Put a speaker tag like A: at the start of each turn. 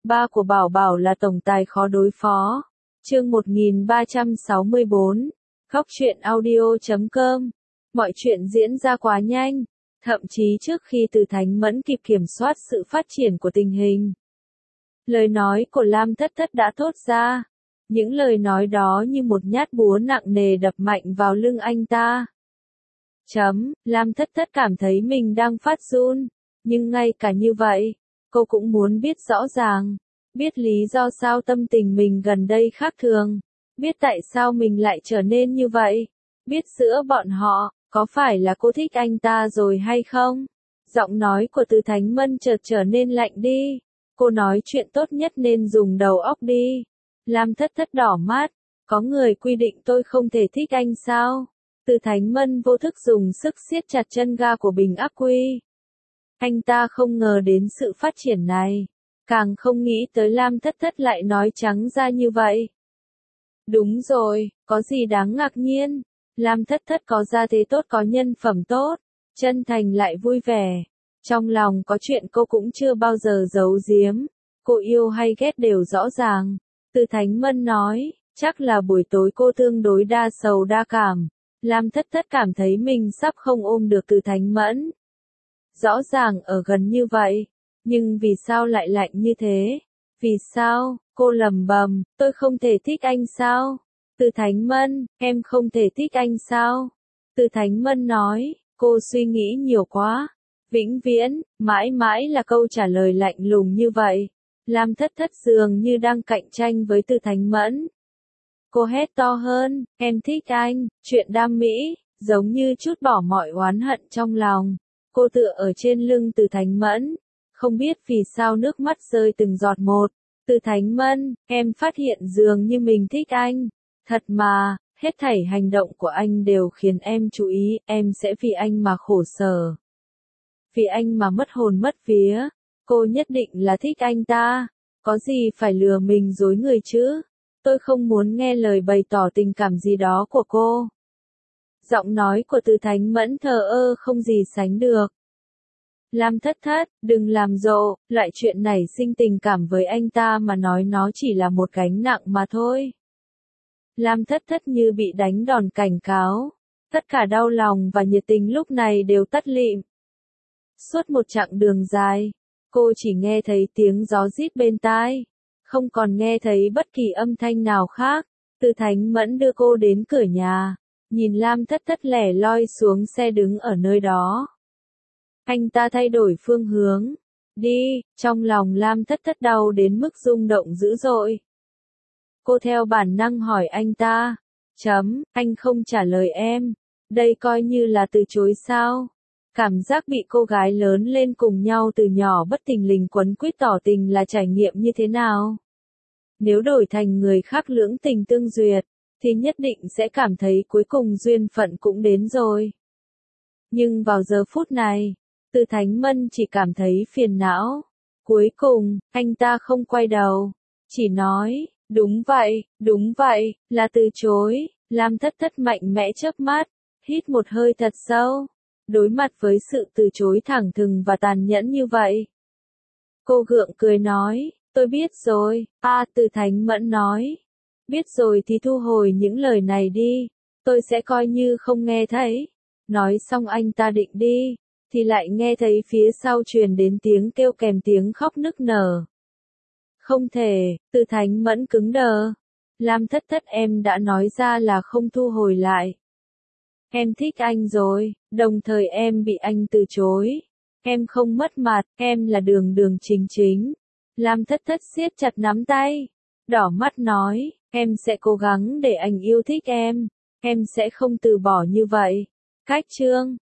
A: Ba của Bảo Bảo là tổng tài khó đối phó. Chương 1364. Khóc chuyện audio.com. Mọi chuyện diễn ra quá nhanh, thậm chí trước khi Từ Thánh Mẫn kịp kiểm soát sự phát triển của tình hình. Lời nói của Lam Thất Thất đã thốt ra. Những lời nói đó như một nhát búa nặng nề đập mạnh vào lưng anh ta. Lam Thất Thất cảm thấy mình đang phát run, nhưng ngay cả như vậy, cô cũng muốn biết rõ ràng, biết lý do sao tâm tình mình gần đây khác thường, biết tại sao mình lại trở nên như vậy, biết giữa bọn họ, có phải là cô thích anh ta rồi hay không? Giọng nói của Từ Thánh Mân chợt trở nên lạnh đi. Cô nói chuyện tốt nhất nên dùng đầu óc đi. Lam Thất Thất đỏ mắt. Có người quy định tôi không thể thích anh sao? Từ Thánh Mân vô thức dùng sức siết chặt chân ga của bình ắc quy. Anh ta không ngờ đến sự phát triển này. Càng không nghĩ tới Lam Thất Thất lại nói trắng ra như vậy. Đúng rồi, có gì đáng ngạc nhiên. Lam Thất Thất có gia thế tốt, có nhân phẩm tốt, chân thành lại vui vẻ. Trong lòng có chuyện cô cũng chưa bao giờ giấu giếm. Cô yêu hay ghét đều rõ ràng. Từ Thánh Mân nói, chắc là buổi tối cô tương đối đa sầu đa cảm. Lam Thất Thất cảm thấy mình sắp không ôm được Từ Thánh Mẫn. Rõ ràng ở gần như vậy, nhưng vì sao lại lạnh như thế? Vì sao? Cô lẩm bẩm, tôi không thể thích anh sao? Từ Thánh Mân, em không thể thích anh sao? Từ Thánh Mân nói, cô suy nghĩ nhiều quá. Vĩnh viễn, mãi mãi là câu trả lời lạnh lùng như vậy. Lam Thất Thất dường như đang cạnh tranh với Từ Thánh Mẫn. Cô hét to hơn, em thích anh, chuyện đam mỹ, giống như trút bỏ mọi oán hận trong lòng. Cô tựa ở trên lưng Từ Thánh Mẫn, không biết vì sao nước mắt rơi từng giọt một. Từ Thánh Mân, em phát hiện dường như mình thích anh. Thật mà, hết thảy hành động của anh đều khiến em chú ý, em sẽ vì anh mà khổ sở. Vì anh mà mất hồn mất vía. Cô nhất định là thích anh ta. Có gì phải lừa mình dối người chứ? Tôi không muốn nghe lời bày tỏ tình cảm gì đó của cô. Giọng nói của Từ Thánh Mẫn thờ ơ không gì sánh được. Lam Thất Thất, đừng làm rộ, loại chuyện nảy sinh tình cảm với anh ta mà nói nó chỉ là một gánh nặng mà thôi. Lam Thất Thất như bị đánh đòn cảnh cáo. Tất cả đau lòng và nhiệt tình lúc này đều tắt lịm. Suốt một chặng đường dài, cô chỉ nghe thấy tiếng gió rít bên tai, không còn nghe thấy bất kỳ âm thanh nào khác. Từ Thánh Mẫn đưa cô đến cửa nhà, nhìn Lam Thất Thất lẻ loi xuống xe đứng ở nơi đó. Anh ta thay đổi phương hướng, đi, trong lòng Lam Thất Thất đau đến mức rung động dữ dội. Cô theo bản năng hỏi anh ta, anh không trả lời em, đây coi như là từ chối sao? Cảm giác bị cô gái lớn lên cùng nhau từ nhỏ bất thình lình quấn quýt tỏ tình là trải nghiệm như thế nào? Nếu đổi thành người khác lưỡng tình tương duyệt, thì nhất định sẽ cảm thấy cuối cùng duyên phận cũng đến rồi. Nhưng vào giờ phút này, Từ Thánh Mân chỉ cảm thấy phiền não. Cuối cùng, anh ta không quay đầu, chỉ nói, đúng vậy, là từ chối. Lam Thất Thất mạnh mẽ chớp mắt, hít một hơi thật sâu. Đối mặt với sự từ chối thẳng thừng và tàn nhẫn như vậy, cô gượng cười nói, tôi biết rồi. Từ Thánh Mẫn nói, biết rồi thì thu hồi những lời này đi, tôi sẽ coi như không nghe thấy. Nói xong anh ta định đi, thì lại nghe thấy phía sau truyền đến tiếng kêu kèm tiếng khóc nức nở. Không thể, Từ Thánh Mẫn cứng đờ. Lam Thất Thất, em đã nói ra là không thu hồi lại. Em thích anh rồi, đồng thời em bị anh từ chối. Em không mất mặt, em là đường đường chính chính. Lam Thất Thất siết chặt nắm tay, đỏ mắt nói, em sẽ cố gắng để anh yêu thích em sẽ không từ bỏ như vậy. Cách chương